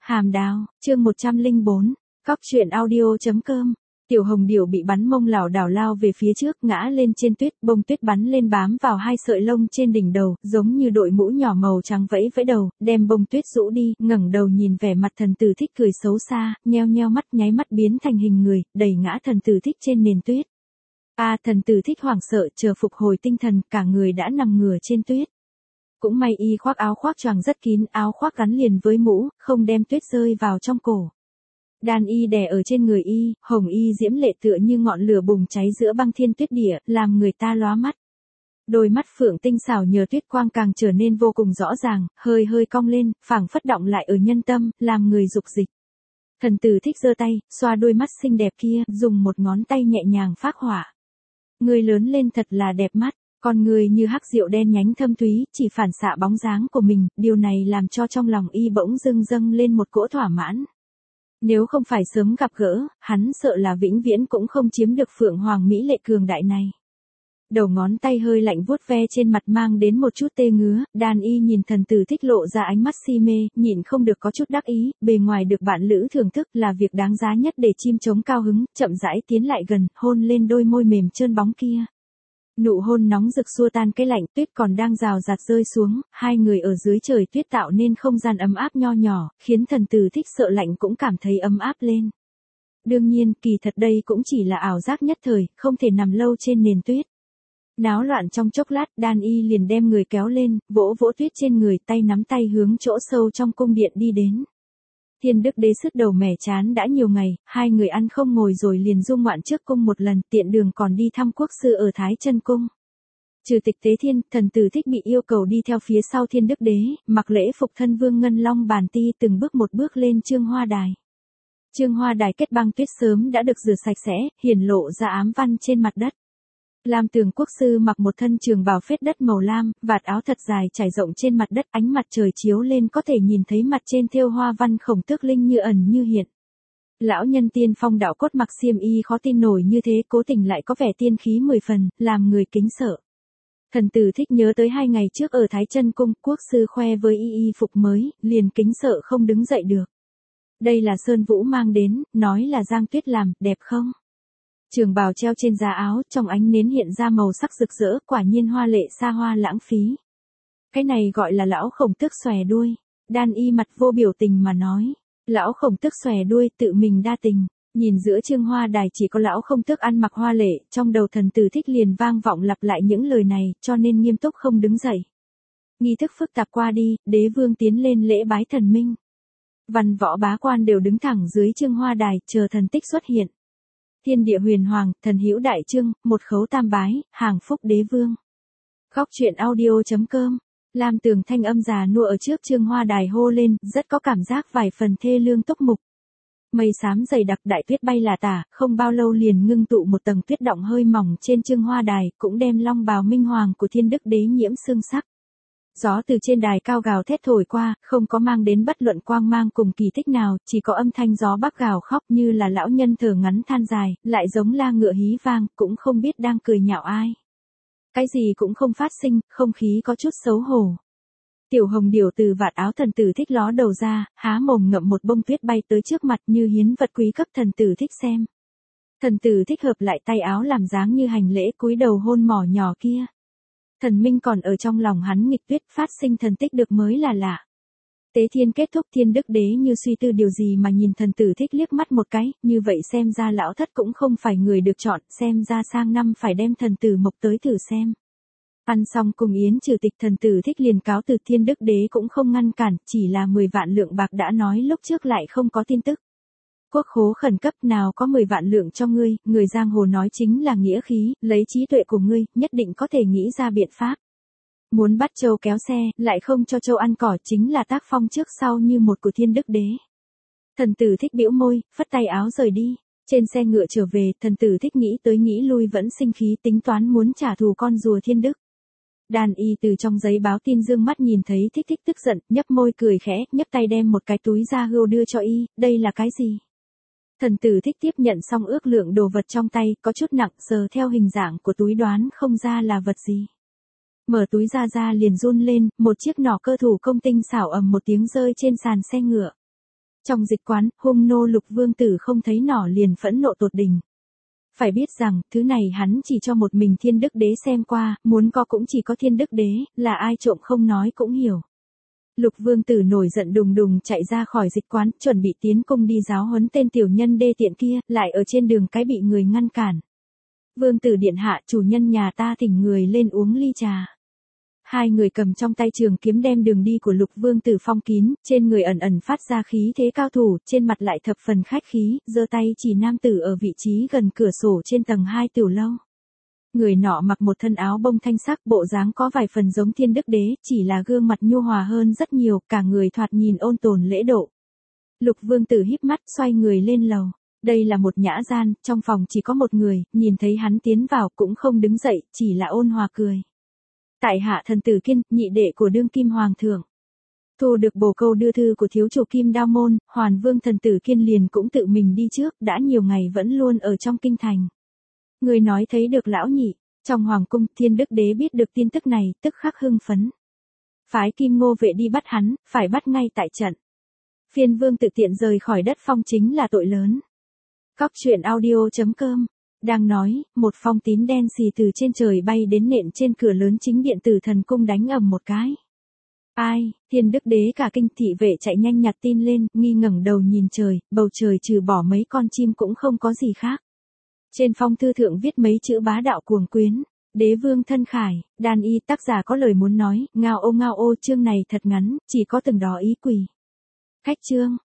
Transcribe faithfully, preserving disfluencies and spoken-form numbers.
Hàm đào, chương một trăm lẻ bốn, cóc truyện audio chấm com. Tiểu Hồng Điểu bị bắn mông lảo đảo lao về phía trước, ngã lên trên tuyết, bông tuyết bắn lên bám vào hai sợi lông trên đỉnh đầu, giống như đội mũ nhỏ màu trắng vẫy vẫy đầu, đem bông tuyết rũ đi, ngẩng đầu nhìn vẻ mặt Thần Tử Thích cười xấu xa, nheo nheo mắt nháy mắt biến thành hình người, đẩy ngã Thần Tử Thích trên nền tuyết. A, à, Thần Tử Thích hoảng sợ, chờ phục hồi tinh thần, cả người đã nằm ngửa trên tuyết. Cũng may y khoác áo khoác choàng rất kín, áo khoác gắn liền với mũ, không đem tuyết rơi vào trong cổ. Đan y đè ở trên người y, hồng y diễm lệ tựa như ngọn lửa bùng cháy giữa băng thiên tuyết địa, làm người ta lóa mắt. Đôi mắt phượng tinh xảo nhờ tuyết quang càng trở nên vô cùng rõ ràng, hơi hơi cong lên, phảng phất động lại ở nhân tâm, làm người dục dịch. Thần Tử Thích giơ tay, xoa đôi mắt xinh đẹp kia, dùng một ngón tay nhẹ nhàng phác họa. Người lớn lên thật là đẹp mắt. Con người như hắc rượu đen nhánh thâm thúy, chỉ phản xạ bóng dáng của mình, điều này làm cho trong lòng y bỗng dưng dâng lên một cỗ thỏa mãn. Nếu không phải sớm gặp gỡ, hắn sợ là vĩnh viễn cũng không chiếm được Phượng Hoàng Mỹ lệ cường đại này. Đầu ngón tay hơi lạnh vuốt ve trên mặt mang đến một chút tê ngứa, Đan y nhìn Thần Tử Thích lộ ra ánh mắt si mê, nhịn không được có chút đắc ý, bề ngoài được bạn lữ thưởng thức là việc đáng giá nhất để chim trống cao hứng, chậm rãi tiến lại gần, hôn lên đôi môi mềm trơn bóng kia. Nụ hôn nóng rực xua tan cái lạnh, tuyết còn đang rào rạt rơi xuống, hai người ở dưới trời tuyết tạo nên không gian ấm áp nho nhỏ, khiến Thần Tử Thích sợ lạnh cũng cảm thấy ấm áp lên. Đương nhiên, kỳ thật đây cũng chỉ là ảo giác nhất thời, không thể nằm lâu trên nền tuyết. Náo loạn trong chốc lát, Đan y liền đem người kéo lên, vỗ vỗ tuyết trên người, tay nắm tay hướng chỗ sâu trong cung điện đi đến. Thiên Đức Đế sứt đầu mẻ chán đã nhiều ngày, hai người ăn không ngồi rồi liền du ngoạn trước cung một lần, tiện đường còn đi thăm quốc sư ở Thái Chân Cung. Trừ Tịch Tế Thiên, Thần Tử Thích bị yêu cầu đi theo phía sau Thiên Đức Đế, mặc lễ phục thân vương ngân long bàn ti từng bước một bước lên Trương Hoa Đài. Trương Hoa Đài kết băng tuyết sớm đã được rửa sạch sẽ, hiển lộ ra ám văn trên mặt đất. Lam Tường quốc sư mặc một thân trường bào phết đất màu lam, vạt áo thật dài trải rộng trên mặt đất, ánh mặt trời chiếu lên có thể nhìn thấy mặt trên thêu hoa văn Khổng Tước Linh như ẩn như hiện. Lão nhân tiên phong đạo cốt mặc xiêm y khó tin nổi như thế, cố tình lại có vẻ tiên khí mười phần, làm người kính sợ. Thần Tử Thích nhớ tới hai ngày trước ở Thái Chân Cung, quốc sư khoe với y y phục mới, liền kính sợ không đứng dậy được. Đây là Sơn Vũ mang đến, nói là Giang Tuyết làm, đẹp không? Trường bào treo trên giá áo, trong ánh nến hiện ra màu sắc rực rỡ, quả nhiên hoa lệ xa hoa lãng phí. Cái này gọi là lão Khổng Tước xòe đuôi. Đan y mặt vô biểu tình mà nói. Lão Khổng Tước xòe đuôi, tự mình đa tình. Nhìn giữa Trương Hoa Đài chỉ có lão Khổng Tước ăn mặc hoa lệ, trong đầu Thần Tử Thích liền vang vọng lặp lại những lời này, cho nên nghiêm túc không đứng dậy. Nghi thức phức tạp qua đi, đế vương tiến lên lễ bái thần minh. Văn võ bá quan đều đứng thẳng dưới Trương Hoa Đài, chờ thần tích xuất hiện. Thiên địa huyền hoàng, thần hữu đại trương, một khấu tam bái, hàng phúc đế vương. Khóc truyện audio chấm com. Lam Tường thanh âm già nua ở trước Trương Hoa Đài hô lên, rất có cảm giác vài phần thê lương túc mục. Mây xám dày đặc, đại tuyết bay là tả, không bao lâu liền ngưng tụ một tầng tuyết động hơi mỏng trên Trương Hoa Đài, cũng đem long bào minh hoàng của Thiên Đức Đế nhiễm sương sắc. Gió từ trên đài cao gào thét thổi qua, không có mang đến bất luận quang mang cùng kỳ tích nào, chỉ có âm thanh gió bắc gào khóc như là lão nhân thở ngắn than dài, lại giống la ngựa hí vang, cũng không biết đang cười nhạo ai. Cái gì cũng không phát sinh, không khí có chút xấu hổ. Tiểu Hồng Điểu từ vạt áo Thần Tử Thích ló đầu ra, há mồm ngậm một bông tuyết bay tới trước mặt như hiến vật quý cấp Thần Tử Thích xem. Thần Tử Thích hợp lại tay áo làm dáng như hành lễ, cúi đầu hôn mỏ nhỏ kia. Thần minh còn ở trong lòng hắn nghịch tuyết, phát sinh thần tích được mới là lạ. Tế Thiên kết thúc, Thiên Đức Đế như suy tư điều gì mà nhìn Thần Tử Thích liếc mắt một cái, như vậy xem ra lão thất cũng không phải người được chọn, xem ra sang năm phải đem thần tử mộc tới thử xem. Ăn xong cùng yến trừ tịch, Thần Tử Thích liền cáo từ, Thiên Đức Đế cũng không ngăn cản, chỉ là mười vạn lượng bạc đã nói lúc trước lại không có tin tức. Quốc khố khẩn cấp, nào có mười vạn lượng cho ngươi, người giang hồ nói chính là nghĩa khí, lấy trí tuệ của ngươi, nhất định có thể nghĩ ra biện pháp. Muốn bắt trâu kéo xe, lại không cho trâu ăn cỏ, chính là tác phong trước sau như một của Thiên Đức Đế. Thần Tử Thích bĩu môi, phất tay áo rời đi. Trên xe ngựa trở về, Thần Tử Thích nghĩ tới nghĩ lui vẫn sinh khí, tính toán muốn trả thù con rùa Thiên Đức. Đàn y từ trong giấy báo tin dương mắt nhìn thấy Thích Thích tức giận, nhấp môi cười khẽ, nhấp tay đem một cái túi da hươu đưa cho y, đây là cái gì? Thần Tử Thích tiếp nhận xong ước lượng đồ vật trong tay, có chút nặng, sờ theo hình dạng của túi đoán không ra là vật gì. Mở túi ra ra liền run lên, một chiếc nỏ cơ thủ công tinh xảo ầm một tiếng rơi trên sàn xe ngựa. Trong dịch quán, hung nô Lục Vương Tử không thấy nỏ liền phẫn nộ tột đỉnh. Phải biết rằng, thứ này hắn chỉ cho một mình Thiên Đức Đế xem qua, muốn có cũng chỉ có Thiên Đức Đế, là ai trộm không nói cũng hiểu. Lục Vương Tử nổi giận đùng đùng chạy ra khỏi dịch quán, chuẩn bị tiến cung đi giáo huấn tên tiểu nhân đê tiện kia, lại ở trên đường cái bị người ngăn cản. Vương Tử điện hạ, chủ nhân nhà ta thỉnh người lên uống ly trà. Hai người cầm trong tay trường kiếm đem đường đi của Lục Vương Tử phong kín, trên người ẩn ẩn phát ra khí thế cao thủ, trên mặt lại thập phần khách khí, giơ tay chỉ nam tử ở vị trí gần cửa sổ trên tầng hai tiểu lâu. Người nọ mặc một thân áo bông thanh sắc, bộ dáng có vài phần giống Thiên Đức Đế, chỉ là gương mặt nhu hòa hơn rất nhiều, cả người thoạt nhìn ôn tồn lễ độ. Lục Vương Tử híp mắt xoay người lên lầu. Đây là một nhã gian, trong phòng chỉ có một người, nhìn thấy hắn tiến vào cũng không đứng dậy, chỉ là ôn hòa cười. Tại hạ thần tử Kiên, nhị đệ của đương kim hoàng thượng. Thu được bồ câu đưa thư của thiếu chủ Kim Đao Môn, Hoàn Vương thần tử Kiên liền cũng tự mình đi trước, đã nhiều ngày vẫn luôn ở trong kinh thành. Người nói thấy được lão nhị, trong hoàng cung, Thiên Đức Đế biết được tin tức này, tức khắc hưng phấn. Phái Kim Ngô vệ đi bắt hắn, phải bắt ngay tại trận. Phiên vương tự tiện rời khỏi đất phong chính là tội lớn. Cóc truyện audio chấm com đang nói, một phong tín đen xì từ trên trời bay đến nện trên cửa lớn chính điện Tử Thần cung đánh ầm một cái. Ai, Thiên Đức Đế cả kinh, thị vệ chạy nhanh nhặt tin lên, nghi ngẩng đầu nhìn trời, bầu trời trừ bỏ mấy con chim cũng không có gì khác. Trên phong thư thượng viết mấy chữ bá đạo cuồng quyến. Đế vương thân khải, đan y, tác giả có lời muốn nói, ngao ô ngao ô, chương này thật ngắn, chỉ có từng đó ý quỳ. Khách chương.